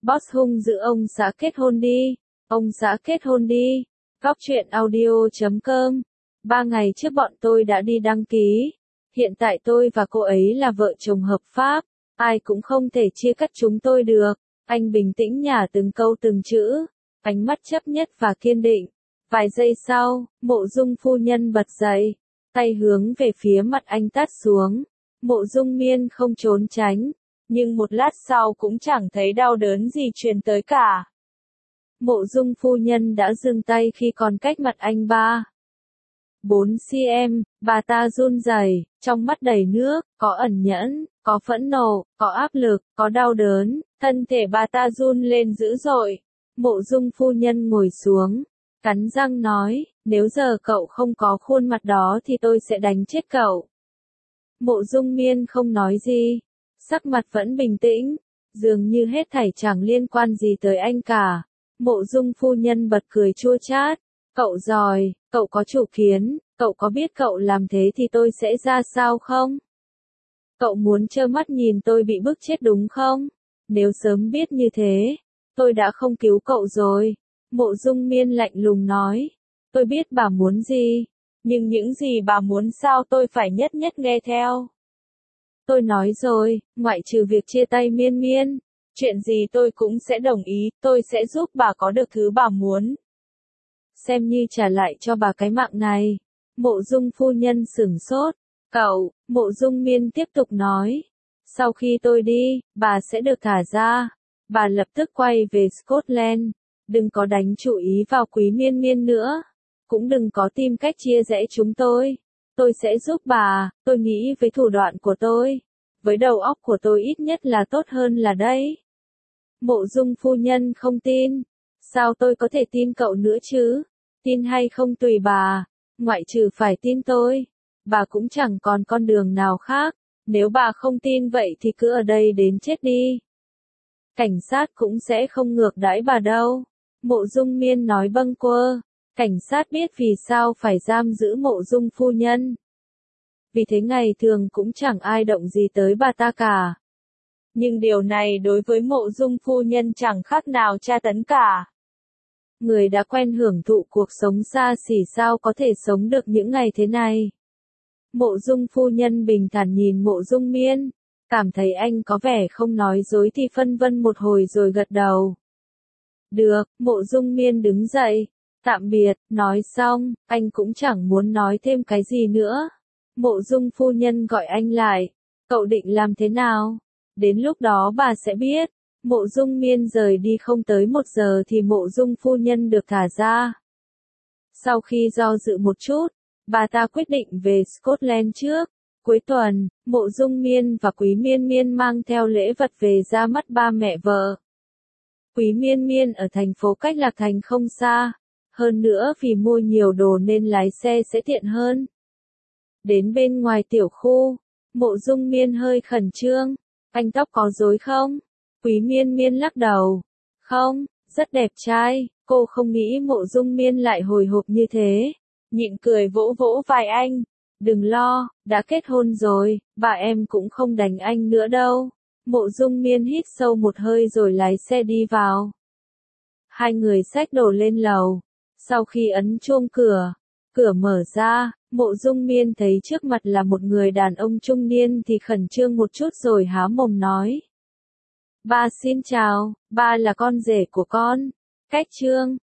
Boss hung dữ ông xã kết hôn đi. Ông xã kết hôn đi. Góc truyện audio.com. 3 ngày trước bọn tôi đã đi đăng ký. Hiện tại tôi và cô ấy là vợ chồng hợp pháp. Ai cũng không thể chia cắt chúng tôi được. Anh bình tĩnh nhả từng câu từng chữ. Ánh mắt chấp nhất và kiên định. Vài giây sau, Mộ Dung phu nhân bật dậy. Tay hướng về phía mặt anh tát xuống. Mộ Dung Miên không trốn tránh. Nhưng một lát sau cũng chẳng thấy đau đớn gì truyền tới cả. Mộ Dung phu nhân đã dừng tay khi còn cách mặt anh 4 cm, bà ta run rẩy, trong mắt đầy nước, có ẩn nhẫn, có phẫn nộ, có áp lực, có đau đớn, thân thể bà ta run lên dữ dội. Mộ Dung phu nhân ngồi xuống, cắn răng nói, nếu giờ cậu không có khuôn mặt đó thì tôi sẽ đánh chết cậu. Mộ Dung Miên không nói gì, sắc mặt vẫn bình tĩnh, dường như hết thảy chẳng liên quan gì tới anh cả. Mộ Dung phu nhân bật cười chua chát, cậu giỏi, cậu có chủ kiến, cậu có biết cậu làm thế thì tôi sẽ ra sao không? Cậu muốn trơ mắt nhìn tôi bị bức chết đúng không? Nếu sớm biết như thế, tôi đã không cứu cậu rồi. Mộ Dung Miên lạnh lùng nói, tôi biết bà muốn gì, nhưng những gì bà muốn sao tôi phải nhất nhất nghe theo. Tôi nói rồi, ngoại trừ việc chia tay Miên Miên, chuyện gì tôi cũng sẽ đồng ý, tôi sẽ giúp bà có được thứ bà muốn. Xem như trả lại cho bà cái mạng này. Mộ Dung phu nhân sửng sốt. Cậu, Mộ Dung Miên tiếp tục nói. Sau khi tôi đi, bà sẽ được thả ra. Bà lập tức quay về Scotland. Đừng có đánh chú ý vào Quý Miên Miên nữa. Cũng đừng có tìm cách chia rẽ chúng tôi. Tôi sẽ giúp bà, tôi nghĩ với thủ đoạn của tôi. Với đầu óc của tôi ít nhất là tốt hơn là đây. Mộ Dung phu nhân không tin. Sao tôi có thể tin cậu nữa chứ? Tin hay không tùy bà. Ngoại trừ phải tin tôi. Bà cũng chẳng còn con đường nào khác. Nếu bà không tin vậy thì cứ ở đây đến chết đi. Cảnh sát cũng sẽ không ngược đãi bà đâu. Mộ Dung Miên nói bâng quơ. Cảnh sát biết vì sao phải giam giữ Mộ Dung phu nhân. Vì thế ngày thường cũng chẳng ai động gì tới bà ta cả. Nhưng điều này đối với Mộ Dung phu nhân chẳng khác nào tra tấn cả. Người đã quen hưởng thụ cuộc sống xa xỉ sao có thể sống được những ngày thế này. Mộ Dung phu nhân bình thản nhìn Mộ Dung Miên, cảm thấy anh có vẻ không nói dối thì phân vân một hồi rồi gật đầu. Được, Mộ Dung Miên đứng dậy, tạm biệt, nói xong, anh cũng chẳng muốn nói thêm cái gì nữa. Mộ Dung phu nhân gọi anh lại, cậu định làm thế nào? Đến lúc đó bà sẽ biết. Mộ Dung Miên rời đi không tới 1 giờ thì Mộ Dung phu nhân được thả ra. Sau khi do dự một chút, bà ta quyết định về Scotland trước. Cuối tuần, Mộ Dung Miên và Quý Miên Miên mang theo lễ vật về ra mắt ba mẹ vợ. Quý Miên Miên ở thành phố cách Lạc Thành không xa. Hơn nữa vì mua nhiều đồ nên lái xe sẽ tiện hơn. Đến bên ngoài tiểu khu, Mộ Dung Miên hơi khẩn trương. Anh tóc có rối không? Quý Miên Miên lắc đầu. Không, rất đẹp trai. Cô không nghĩ Mộ Dung Miên lại hồi hộp như thế. Nhịn cười vỗ vỗ vai anh. Đừng lo, đã kết hôn rồi, bà em cũng không đánh anh nữa đâu. Mộ Dung Miên hít sâu một hơi rồi lái xe đi vào. Hai người xách đồ lên lầu. Sau khi ấn chuông cửa mở ra, Mộ Dung Miên thấy trước mặt là một người đàn ông trung niên thì khẩn trương một chút rồi há mồm nói. Ba xin chào, ba là con rể của con. Cách Trương,